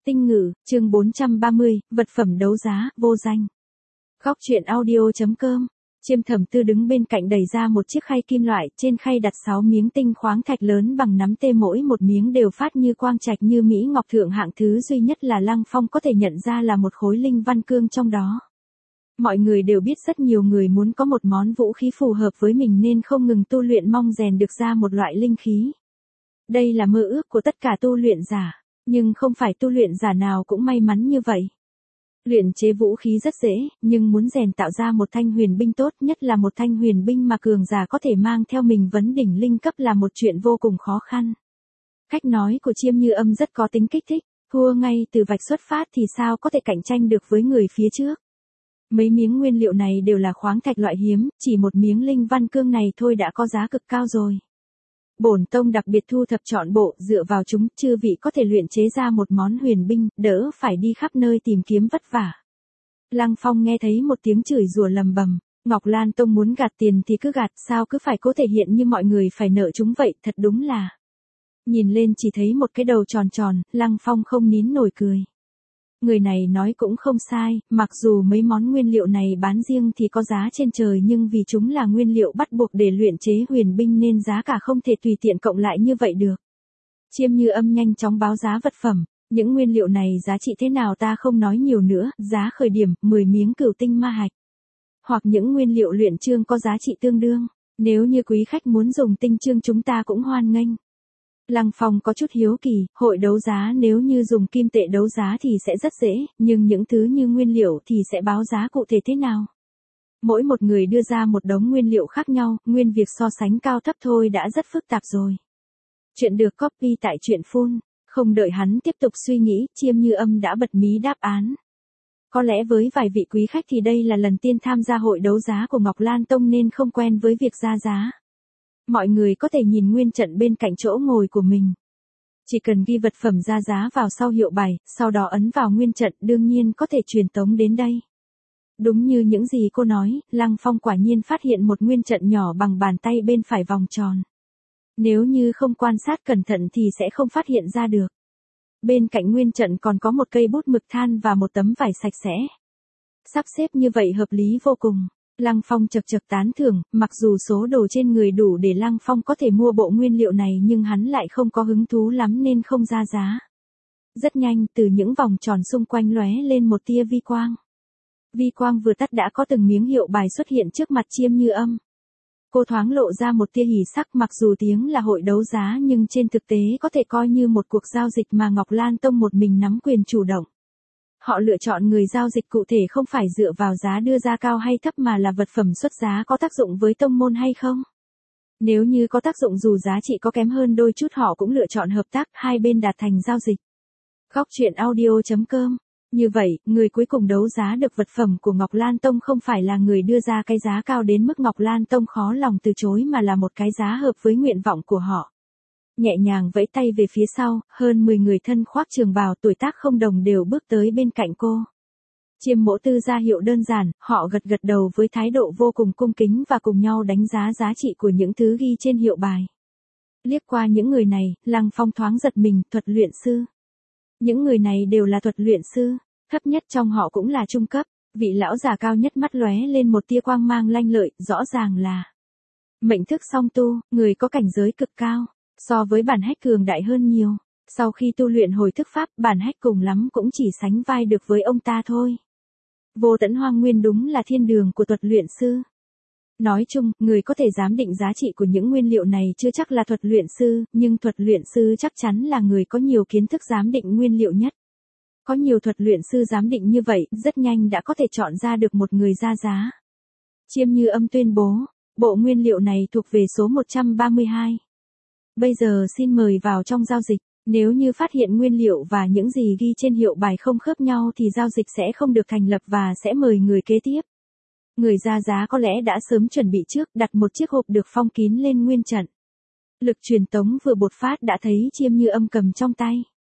Tinh ngữ, chương 430, vật phẩm đấu giá, vô danh. Góc truyện audio.com. Chiêm Thẩm Tư đứng bên cạnh đẩy ra một chiếc khay kim loại, trên khay đặt 6 miếng tinh khoáng thạch lớn bằng nắm tay, mỗi một miếng đều phát như quang trạch như mỹ ngọc thượng hạng, thứ duy nhất là Lăng Phong có thể nhận ra là một khối linh văn cương trong đó. Mọi người đều biết rất nhiều người muốn có một món vũ khí phù hợp với mình nên không ngừng tu luyện mong rèn được ra một loại linh khí. Đây là mơ ước của tất cả tu luyện giả, nhưng không phải tu luyện giả nào cũng may mắn như vậy. Luyện chế vũ khí rất dễ, nhưng muốn rèn tạo ra một thanh huyền binh tốt, nhất là một thanh huyền binh mà cường giả có thể mang theo mình vấn đỉnh linh cấp, là một chuyện vô cùng khó khăn. Cách nói của Chiêm Như Âm rất có tính kích thích, thua ngay từ vạch xuất phát thì sao có thể cạnh tranh được với người phía trước. Mấy miếng nguyên liệu này đều là khoáng thạch loại hiếm, chỉ một miếng linh văn cương này thôi đã có giá cực cao rồi. Bổn tông đặc biệt thu thập trọn bộ, dựa vào chúng, chư vị có thể luyện chế ra một món huyền binh, đỡ phải đi khắp nơi tìm kiếm vất vả. Lăng Phong nghe thấy một tiếng chửi rủa lầm bầm, Ngọc Lan Tông muốn gạt tiền thì cứ gạt, sao cứ phải cố thể hiện như mọi người phải nợ chúng vậy, thật đúng là. Nhìn lên chỉ thấy một cái đầu tròn tròn, Lăng Phong không nín nổi cười. Người này nói cũng không sai, mặc dù mấy món nguyên liệu này bán riêng thì có giá trên trời, nhưng vì chúng là nguyên liệu bắt buộc để luyện chế huyền binh nên giá cả không thể tùy tiện cộng lại như vậy được. Chiêm Như Âm nhanh chóng báo giá vật phẩm, những nguyên liệu này giá trị thế nào ta không nói nhiều nữa, giá khởi điểm 10 miếng cửu tinh ma hạch. Hoặc những nguyên liệu luyện chương có giá trị tương đương, nếu như quý khách muốn dùng tinh chương chúng ta cũng hoan nghênh. Lăng Phong có chút hiếu kỳ, hội đấu giá nếu như dùng kim tệ đấu giá thì sẽ rất dễ, nhưng những thứ như nguyên liệu thì sẽ báo giá cụ thể thế nào? Mỗi một người đưa ra một đống nguyên liệu khác nhau, nguyên việc so sánh cao thấp thôi đã rất phức tạp rồi. Chuyện được copy tại truyện Phun, không đợi hắn tiếp tục suy nghĩ, Chiêm Như Âm đã bật mí đáp án. Có lẽ với vài vị quý khách thì đây là lần tiên tham gia hội đấu giá của Ngọc Lan Tông nên không quen với việc ra giá. Mọi người có thể nhìn nguyên trận bên cạnh chỗ ngồi của mình. Chỉ cần ghi vật phẩm ra giá vào sau hiệu bài, sau đó ấn vào nguyên trận, đương nhiên có thể truyền tống đến đây. Đúng như những gì cô nói, Lăng Phong quả nhiên phát hiện một nguyên trận nhỏ bằng bàn tay bên phải vòng tròn. Nếu như không quan sát cẩn thận thì sẽ không phát hiện ra được. Bên cạnh nguyên trận còn có một cây bút mực than và một tấm vải sạch sẽ. Sắp xếp như vậy hợp lý vô cùng. Lăng Phong chật chật tán thưởng, mặc dù số đồ trên người đủ để Lăng Phong có thể mua bộ nguyên liệu này nhưng hắn lại không có hứng thú lắm nên không ra giá. Rất nhanh, từ những vòng tròn xung quanh lóe lên một tia vi quang. Vi quang vừa tắt đã có từng miếng hiệu bài xuất hiện trước mặt Chiêm Như Âm. Cô thoáng lộ ra một tia hỉ sắc, mặc dù tiếng là hội đấu giá nhưng trên thực tế có thể coi như một cuộc giao dịch mà Ngọc Lan Tông một mình nắm quyền chủ động. Họ lựa chọn người giao dịch cụ thể không phải dựa vào giá đưa ra cao hay thấp mà là vật phẩm xuất giá có tác dụng với tông môn hay không. Nếu như có tác dụng dù giá trị có kém hơn đôi chút họ cũng lựa chọn hợp tác, hai bên đạt thành giao dịch. Góc truyện audio.com. Như vậy, người cuối cùng đấu giá được vật phẩm của Ngọc Lan Tông không phải là người đưa ra cái giá cao đến mức Ngọc Lan Tông khó lòng từ chối mà là một cái giá hợp với nguyện vọng của họ. Nhẹ nhàng vẫy tay về phía sau, hơn 10 người thân khoác trường bào tuổi tác không đồng đều bước tới bên cạnh cô. Chiêm Mỗ Tư ra hiệu đơn giản, họ gật gật đầu với thái độ vô cùng cung kính và cùng nhau đánh giá giá trị của những thứ ghi trên hiệu bài. Liếc qua những người này, Lăng Phong thoáng giật mình, thuật luyện sư. Những người này đều là thuật luyện sư, thấp nhất trong họ cũng là trung cấp, vị lão già cao nhất mắt lóe lên một tia quang mang lanh lợi, rõ ràng là mệnh thức song tu, người có cảnh giới cực cao. So với bản hách cường đại hơn nhiều, sau khi tu luyện hồi thức pháp, bản hách cùng lắm cũng chỉ sánh vai được với ông ta thôi. Vô tận hoang nguyên đúng là thiên đường của thuật luyện sư. Nói chung, người có thể giám định giá trị của những nguyên liệu này chưa chắc là thuật luyện sư, nhưng thuật luyện sư chắc chắn là người có nhiều kiến thức giám định nguyên liệu nhất. Có nhiều thuật luyện sư giám định như vậy, rất nhanh đã có thể chọn ra được một người ra giá. Chiêm Như Âm tuyên bố, bộ nguyên liệu này thuộc về số 132. Bây giờ xin mời vào trong giao dịch, nếu như phát hiện nguyên liệu và những gì ghi trên hiệu bài không khớp nhau thì giao dịch sẽ không được thành lập và sẽ mời người kế tiếp. Người ra giá có lẽ đã sớm chuẩn bị trước, đặt một chiếc hộp được phong kín lên nguyên trận. Lực truyền tống vừa bột phát đã thấy Chiêm Như Âm cầm trong tay.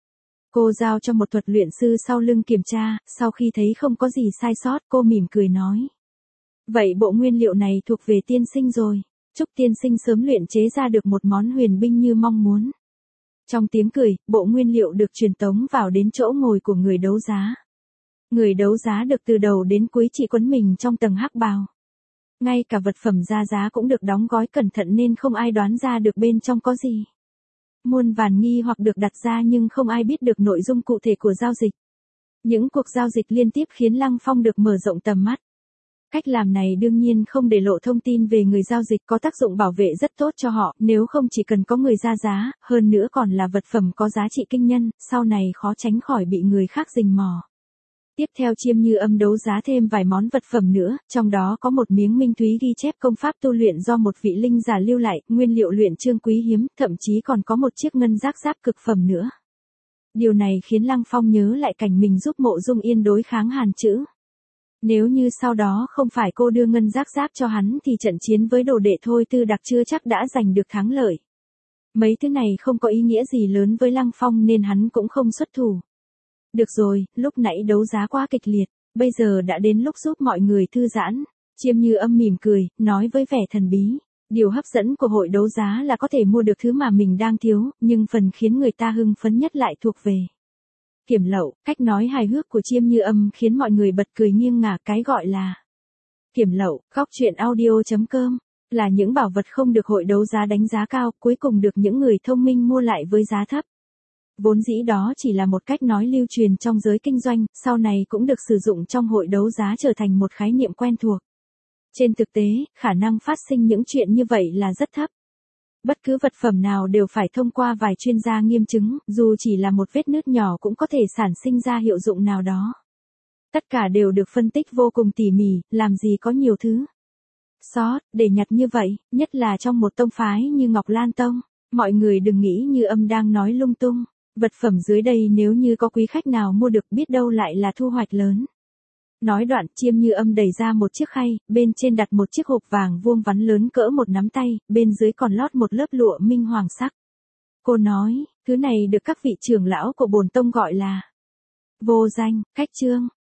Cô giao cho một thuật luyện sư sau lưng kiểm tra, sau khi thấy không có gì sai sót cô mỉm cười nói. Vậy bộ nguyên liệu này thuộc về tiên sinh rồi. Chúc tiên sinh sớm luyện chế ra được một món huyền binh như mong muốn. Trong tiếng cười, bộ nguyên liệu được truyền tống vào đến chỗ ngồi của người đấu giá. Người đấu giá được từ đầu đến cuối chỉ quấn mình trong tầng hắc bào. Ngay cả vật phẩm ra giá cũng được đóng gói cẩn thận nên không ai đoán ra được bên trong có gì. Muôn vàn nghi hoặc được đặt ra nhưng không ai biết được nội dung cụ thể của giao dịch. Những cuộc giao dịch liên tiếp khiến Lăng Phong được mở rộng tầm mắt. Cách làm này đương nhiên không để lộ thông tin về người giao dịch, có tác dụng bảo vệ rất tốt cho họ, nếu không chỉ cần có người ra giá, hơn nữa còn là vật phẩm có giá trị kinh nhân, sau này khó tránh khỏi bị người khác rình mò. Tiếp theo Chiêm Như Âm đấu giá thêm vài món vật phẩm nữa, trong đó có một miếng minh thúy ghi chép công pháp tu luyện do một vị linh giả lưu lại, nguyên liệu luyện chương quý hiếm, thậm chí còn có một chiếc ngân giác giáp cực phẩm nữa. Điều này khiến Lăng Phong nhớ lại cảnh mình giúp Mộ Dung Yên đối kháng Hàn Chữ. Nếu như sau đó không phải cô đưa ngân giác giáp cho hắn thì trận chiến với đồ đệ Thôi Tư Đặc chưa chắc đã giành được thắng lợi. Mấy thứ này không có ý nghĩa gì lớn với Lăng Phong nên hắn cũng không xuất thủ. Được rồi, lúc nãy đấu giá quá kịch liệt, bây giờ đã đến lúc giúp mọi người thư giãn. Chiêm Như Âm mỉm cười, nói với vẻ thần bí. Điều hấp dẫn của hội đấu giá là có thể mua được thứ mà mình đang thiếu, nhưng phần khiến người ta hưng phấn nhất lại thuộc về kiểm lậu. Cách nói hài hước của Chiêm Như Âm khiến mọi người bật cười nghiêng ngả. Cái gọi là kiểm lậu, góc truyện audio.com, là những bảo vật không được hội đấu giá đánh giá cao, cuối cùng được những người thông minh mua lại với giá thấp. Vốn dĩ đó chỉ là một cách nói lưu truyền trong giới kinh doanh, sau này cũng được sử dụng trong hội đấu giá trở thành một khái niệm quen thuộc. Trên thực tế, khả năng phát sinh những chuyện như vậy là rất thấp. Bất cứ vật phẩm nào đều phải thông qua vài chuyên gia nghiêm chứng, dù chỉ là một vết nứt nhỏ cũng có thể sản sinh ra hiệu dụng nào đó. Tất cả đều được phân tích vô cùng tỉ mỉ, làm gì có nhiều thứ sót để nhặt như vậy, nhất là trong một tông phái như Ngọc Lan Tông. Mọi người đừng nghĩ Như Âm đang nói lung tung. Vật phẩm dưới đây nếu như có quý khách nào mua được biết đâu lại là thu hoạch lớn. Nói đoạn, Chiêm Như Âm đẩy ra một chiếc khay, bên trên đặt một chiếc hộp vàng vuông vắn lớn cỡ một nắm tay, bên dưới còn lót một lớp lụa minh hoàng sắc. Cô nói, thứ này được các vị trưởng lão của bổn tông gọi là vô danh, khách trương.